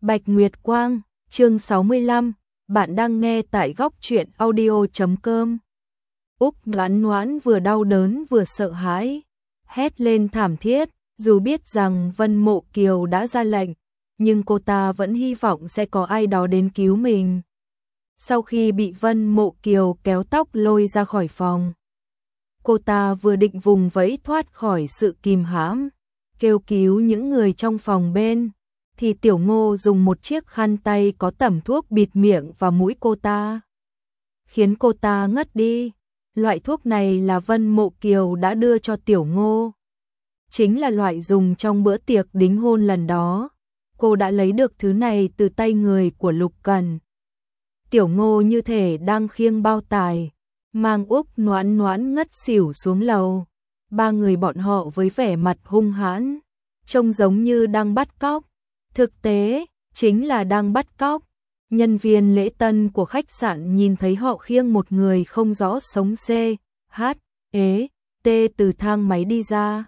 Bạch Nguyệt Quang, chương 65, bạn đang nghe tại góc truyện audio.com. Úc Noãn Noãn vừa đau đớn vừa sợ hãi, hét lên thảm thiết, dù biết rằng Vân Mộ Kiều đã ra lệnh, nhưng cô ta vẫn hy vọng sẽ có ai đó đến cứu mình. Sau khi bị Vân Mộ Kiều kéo tóc lôi ra khỏi phòng, cô ta vừa định vùng vẫy thoát khỏi sự kìm hãm, kêu cứu những người trong phòng bên, thì Tiểu Ngô dùng một chiếc khăn tay có tẩm thuốc bịt miệng và mũi cô ta, khiến cô ta ngất đi. Loại thuốc này là Vân Mộ Kiều đã đưa cho Tiểu Ngô, chính là loại dùng trong bữa tiệc đính hôn lần đó. Cô đã lấy được thứ này từ tay người của Lục Cần. Tiểu Ngô như thể đang khiêng bao tải, mang Úc Noãn Noãn ngất xỉu xuống lầu. Ba người bọn họ với vẻ mặt hung hãn, trông giống như đang bắt cóc. Thực tế, chính là đang bắt cóc. Nhân viên lễ tân của khách sạn nhìn thấy họ khiêng một người không rõ sống C, H, E, T từ thang máy đi ra.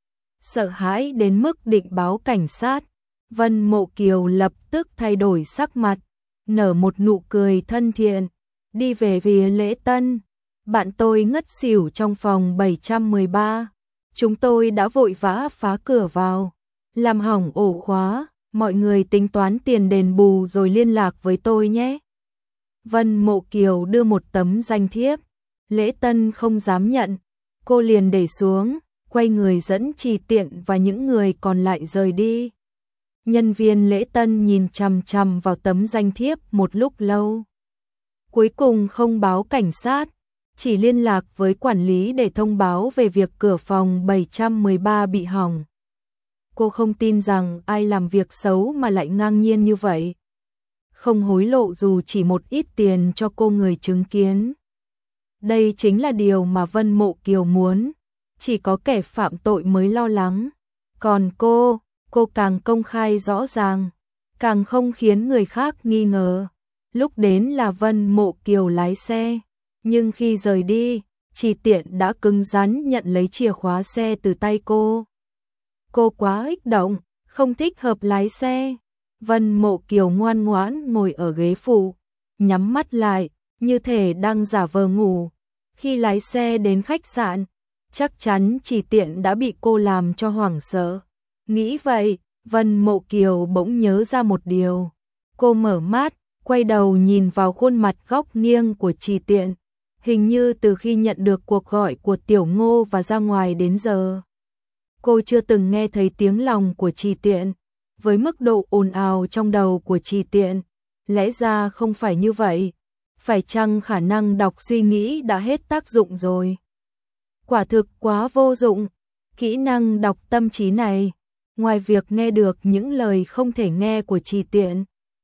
Sợ hãi đến mức định báo cảnh sát. Vân Mộ Kiều lập tức thay đổi sắc mặt, nở một nụ cười thân thiện, đi về phía lễ tân. Bạn tôi ngất xỉu trong phòng 713. Chúng tôi đã vội vã phá cửa vào, làm hỏng ổ khóa. Mọi người tính toán tiền đền bù rồi liên lạc với tôi nhé. Vân Mộ Kiều đưa một tấm danh thiếp. Lễ tân không dám nhận. Cô liền để xuống, quay người dẫn Trì Tiện và những người còn lại rời đi. Nhân viên lễ tân nhìn chằm chằm vào tấm danh thiếp một lúc lâu. Cuối cùng không báo cảnh sát, chỉ liên lạc với quản lý để thông báo về việc cửa phòng 713 bị hỏng. Cô không tin rằng ai làm việc xấu mà lại ngang nhiên như vậy. Không hối lộ dù chỉ một ít tiền cho cô người chứng kiến. Đây chính là điều mà Vân Mộ Kiều muốn. Chỉ có kẻ phạm tội mới lo lắng. Còn cô càng công khai rõ ràng, càng không khiến người khác nghi ngờ. Lúc đến là Vân Mộ Kiều lái xe, nhưng khi rời đi, Trì Tiện đã cứng rắn nhận lấy chìa khóa xe từ tay cô. Cô quá kích động, không thích hợp lái xe. Vân Mộ Kiều ngoan ngoãn ngồi ở ghế phụ, nhắm mắt lại, như thể đang giả vờ ngủ. Khi lái xe đến khách sạn, chắc chắn Trì Tiện đã bị cô làm cho hoảng sợ. Nghĩ vậy, Vân Mộ Kiều bỗng nhớ ra một điều. Cô mở mắt, quay đầu nhìn vào khuôn mặt góc nghiêng của Trì Tiện. Hình như từ khi nhận được cuộc gọi của Tiểu Ngô và ra ngoài đến giờ, cô chưa từng nghe thấy tiếng lòng của Trì Tiện. Với mức độ ồn ào trong đầu của Trì Tiện, lẽ ra không phải như vậy. Phải chăng khả năng đọc suy nghĩ đã hết tác dụng rồi? Quả thực quá vô dụng. Kỹ năng đọc tâm trí này, ngoài việc nghe được những lời không thể nghe của Trì Tiện,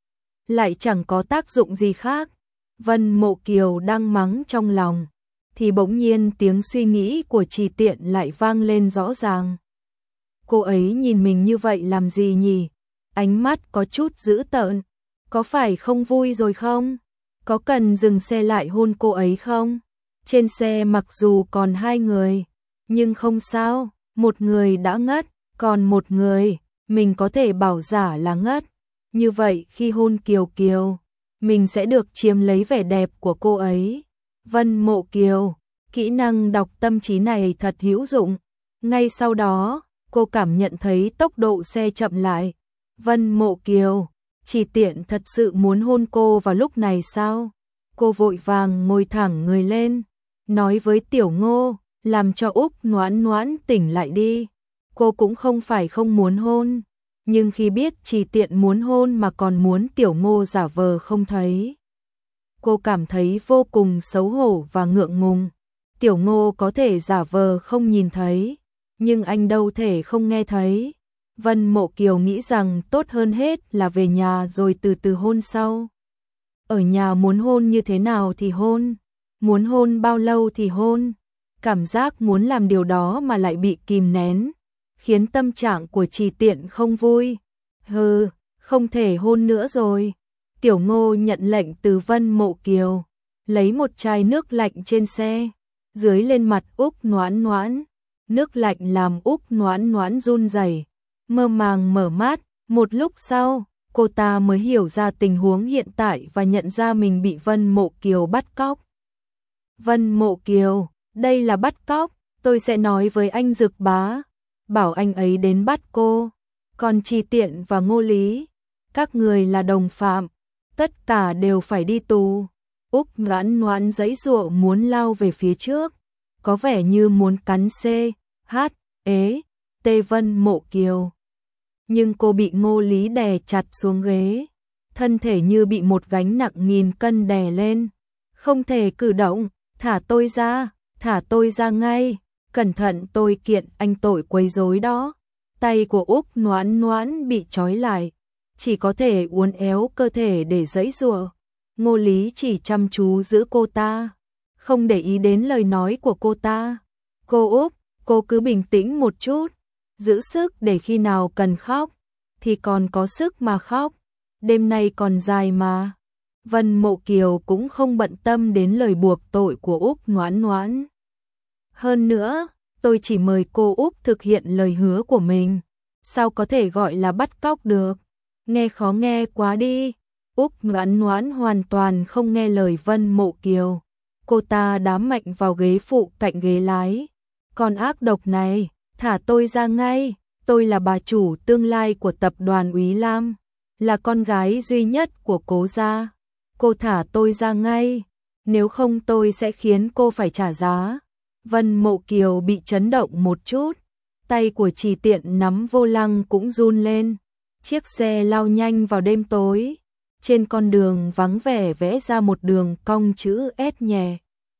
lại chẳng có tác dụng gì khác. Vân Mộ Kiều đang mắng trong lòng, thì bỗng nhiên tiếng suy nghĩ của Trì Tiện lại vang lên rõ ràng. Cô ấy nhìn mình như vậy làm gì nhỉ? Ánh mắt có chút dữ tợn. Có phải không vui rồi không? Có cần dừng xe lại hôn cô ấy không? Trên xe mặc dù còn hai người, nhưng không sao, một người đã ngất, còn một người, mình có thể bảo giả là ngất. Như vậy khi hôn Kiều Kiều, mình sẽ được chiếm lấy vẻ đẹp của cô ấy. Vân Mộ Kiều, kỹ năng đọc tâm trí này thật hữu dụng. Ngay sau đó, cô cảm nhận thấy tốc độ xe chậm lại. Vân Mộ Kiều, Trì Tiện thật sự muốn hôn cô vào lúc này sao? Cô vội vàng ngồi thẳng người lên, nói với Tiểu Ngô, làm cho Úc Noãn Noãn tỉnh lại đi. Cô cũng không phải không muốn hôn, nhưng khi biết Trì Tiện muốn hôn mà còn muốn Tiểu Ngô giả vờ không thấy, cô cảm thấy vô cùng xấu hổ và ngượng ngùng. Tiểu Ngô có thể giả vờ không nhìn thấy, nhưng anh đâu thể không nghe thấy. Vân Mộ Kiều nghĩ rằng tốt hơn hết là về nhà rồi từ từ hôn sau. Ở nhà muốn hôn như thế nào thì hôn, muốn hôn bao lâu thì hôn. Cảm giác muốn làm điều đó mà lại bị kìm nén, khiến tâm trạng của Trì Tiện không vui. Hừ, không thể hôn nữa rồi. Tiểu Ngô nhận lệnh từ Vân Mộ Kiều, lấy một chai nước lạnh trên xe, dưới lên mặt Úc Noãn Noãn. Nước lạnh làm Úc Noãn Noãn run rẩy, mơ màng mở mắt. Một lúc sau, cô ta mới hiểu ra tình huống hiện tại và nhận ra mình bị Vân Mộ Kiều bắt cóc. Vân Mộ Kiều, đây là bắt cóc, tôi sẽ nói với anh Dực bá, bảo anh ấy đến bắt cô. Còn Trì Tiện và Ngô Lý, các người là đồng phạm, tất cả đều phải đi tù. Úc Noãn Noãn giãy giụa muốn lao về phía trước, có vẻ như muốn cắn T Vân Mộ Kiều. Nhưng cô bị Ngô Lý đè chặt xuống ghế, thân thể như bị một gánh nặng nghìn cân đè lên, không thể cử động. Thả tôi ra ngay, cẩn thận tôi kiện anh tội quấy rối đó. Tay của Úc Noãn Noãn bị trói lại, chỉ có thể uốn éo cơ thể để giãy giụa. Ngô Lý chỉ chăm chú giữ cô ta, không để ý đến lời nói của cô ta. Cô Úc, cô cứ bình tĩnh một chút, giữ sức để khi nào cần khóc thì còn có sức mà khóc, đêm nay còn dài mà. Vân Mộ Kiều cũng không bận tâm đến lời buộc tội của Úc Noãn Noãn. Hơn nữa, tôi chỉ mời cô Úc thực hiện lời hứa của mình, sao có thể gọi là bắt cóc được, nghe khó nghe quá đi. Úc Noãn Noãn hoàn toàn không nghe lời Vân Mộ Kiều, cô ta đá mạnh vào ghế phụ cạnh ghế lái. Con ác độc này, thả tôi ra ngay, tôi là bà chủ tương lai của tập đoàn Úy Lam, là con gái duy nhất của Cố gia. Cô thả tôi ra ngay, nếu không tôi sẽ khiến cô phải trả giá. Vân Mộ Kiều bị chấn động một chút, tay của Trì Tiện nắm vô lăng cũng run lên. Chiếc xe lao nhanh vào đêm tối, trên con đường vắng vẻ vẽ ra một đường cong chữ S nhẹ.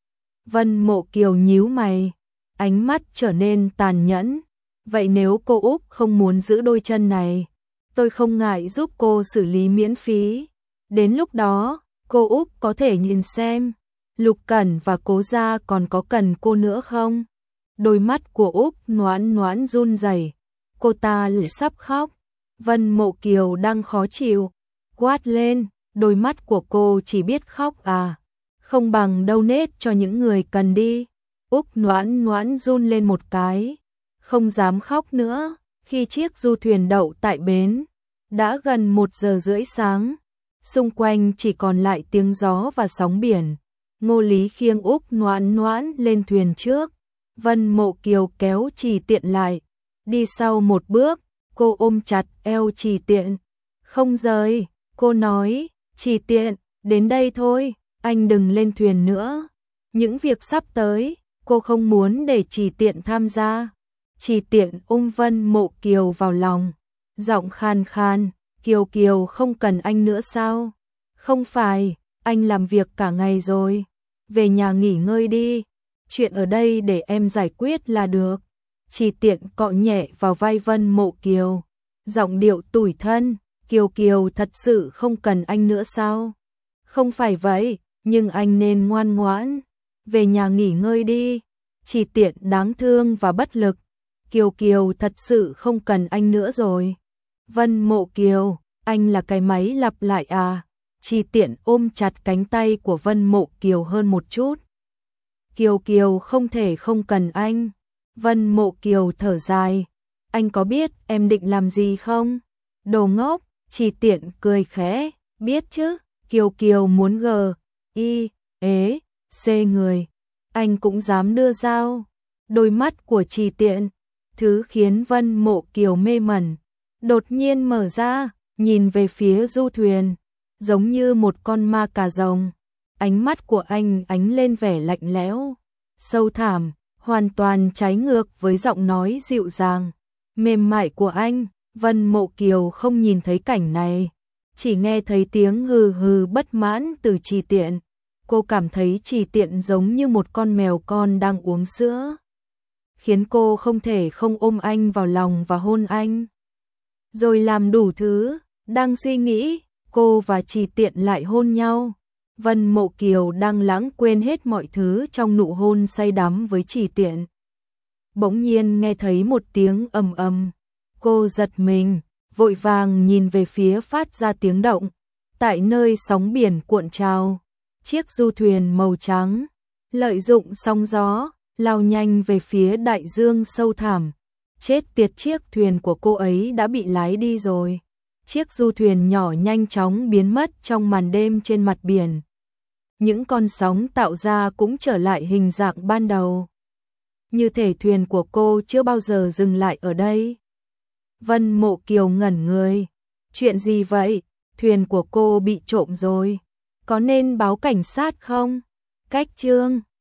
Vân Mộ Kiều nhíu mày, ánh mắt trở nên tàn nhẫn. Vậy nếu cô Úc không muốn giữ đôi chân này, tôi không ngại giúp cô xử lý miễn phí. Đến lúc đó, cô Úc có thể nhìn xem Lục Cẩn và Cố gia còn có cần cô nữa không? Đôi mắt của Úc Noãn Noãn run rẩy, cô ta sắp khóc. Vân Mộ Kiều đang khó chịu, quát lên, đôi mắt của cô chỉ biết khóc à? Không bằng donate cho những người cần đi. Úc Noãn Noãn run lên một cái, không dám khóc nữa. Khi chiếc du thuyền đậu tại bến, đã gần 1 giờ rưỡi sáng, xung quanh chỉ còn lại tiếng gió và sóng biển. Ngô Lý khiêng Úc Noãn Noãn lên thuyền trước, Vân Mộ Kiều kéo Trì Tiện lại, đi sau một bước, cô ôm chặt eo Trì Tiện, không rời. Cô nói, Trì Tiện, đến đây thôi, anh đừng lên thuyền nữa. Những việc sắp tới, cô không muốn để Trì Tiện tham gia. Trì Tiện ôm Vân Mộ Kiều vào lòng, giọng khan khan, Kiều Kiều không cần anh nữa sao? Không phải, anh làm việc cả ngày rồi, về nhà nghỉ ngơi đi, chuyện ở đây để em giải quyết là được. Trì Tiện cọ nhẹ vào vai Vân Mộ Kiều, giọng điệu tủi thân, Kiều Kiều thật sự không cần anh nữa sao? Không phải vậy, nhưng anh nên ngoan ngoãn, về nhà nghỉ ngơi đi. Trì Tiện đáng thương và bất lực, Kiều Kiều thật sự không cần anh nữa rồi. Vân Mộ Kiều, anh là cái máy lặp lại à? Trì Tiện ôm chặt cánh tay của Vân Mộ Kiều hơn một chút. Kiều Kiều không thể không cần anh. Vân Mộ Kiều thở dài, anh có biết em định làm gì không? Đồ ngốc. Trì Tiện cười khẽ, biết chứ. Kiều Kiều muốn C người, anh cũng dám đưa dao. Đôi mắt của Trì Tiện, thứ khiến Vân Mộ Kiều mê mẩn, đột nhiên mở ra, nhìn về phía du thuyền, giống như một con ma cà rồng. Ánh mắt của anh ánh lên vẻ lạnh lẽo, sâu thẳm, hoàn toàn trái ngược với giọng nói dịu dàng, mềm mại của anh. Vân Mộ Kiều không nhìn thấy cảnh này, chỉ nghe thấy tiếng hừ hừ bất mãn từ Trì Tiện. Cô cảm thấy Trì Tiện giống như một con mèo con đang uống sữa, khiến cô không thể không ôm anh vào lòng và hôn anh, rồi làm đủ thứ. Đang suy nghĩ, cô và Trì Tiện lại hôn nhau. Vân Mộ Kiều đang lãng quên hết mọi thứ trong nụ hôn say đắm với Trì Tiện. Bỗng nhiên nghe thấy một tiếng ầm ầm, cô giật mình, vội vàng nhìn về phía phát ra tiếng động. Tại nơi sóng biển cuộn trào, chiếc du thuyền màu trắng, lợi dụng sóng gió, lao nhanh về phía đại dương sâu thẳm. Chết tiệt, chiếc thuyền của cô ấy đã bị lái đi rồi. Chiếc du thuyền nhỏ nhanh chóng biến mất trong màn đêm trên mặt biển. Những con sóng tạo ra cũng trở lại hình dạng ban đầu. Như thể thuyền của cô chưa bao giờ dừng lại ở đây. Vân Mộ Kiều ngẩn người. Chuyện gì vậy? Thuyền của cô bị trộm rồi. Có nên báo cảnh sát không? Cách chương